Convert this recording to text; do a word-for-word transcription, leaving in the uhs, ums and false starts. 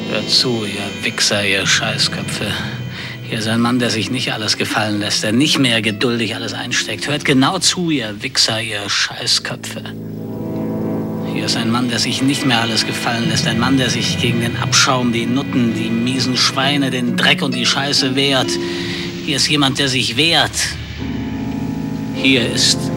Hört zu, ihr Wichser, ihr Scheißköpfe. Hier ist ein Mann, der sich nicht alles gefallen lässt, der nicht mehr geduldig alles einsteckt. Hört genau zu, ihr Wichser, ihr Scheißköpfe. Hier ist ein Mann, der sich nicht mehr alles gefallen lässt. Ein Mann, der sich gegen den Abschaum, die Nutten, die miesen Schweine, den Dreck und die Scheiße wehrt. Hier ist jemand, der sich wehrt. Hier ist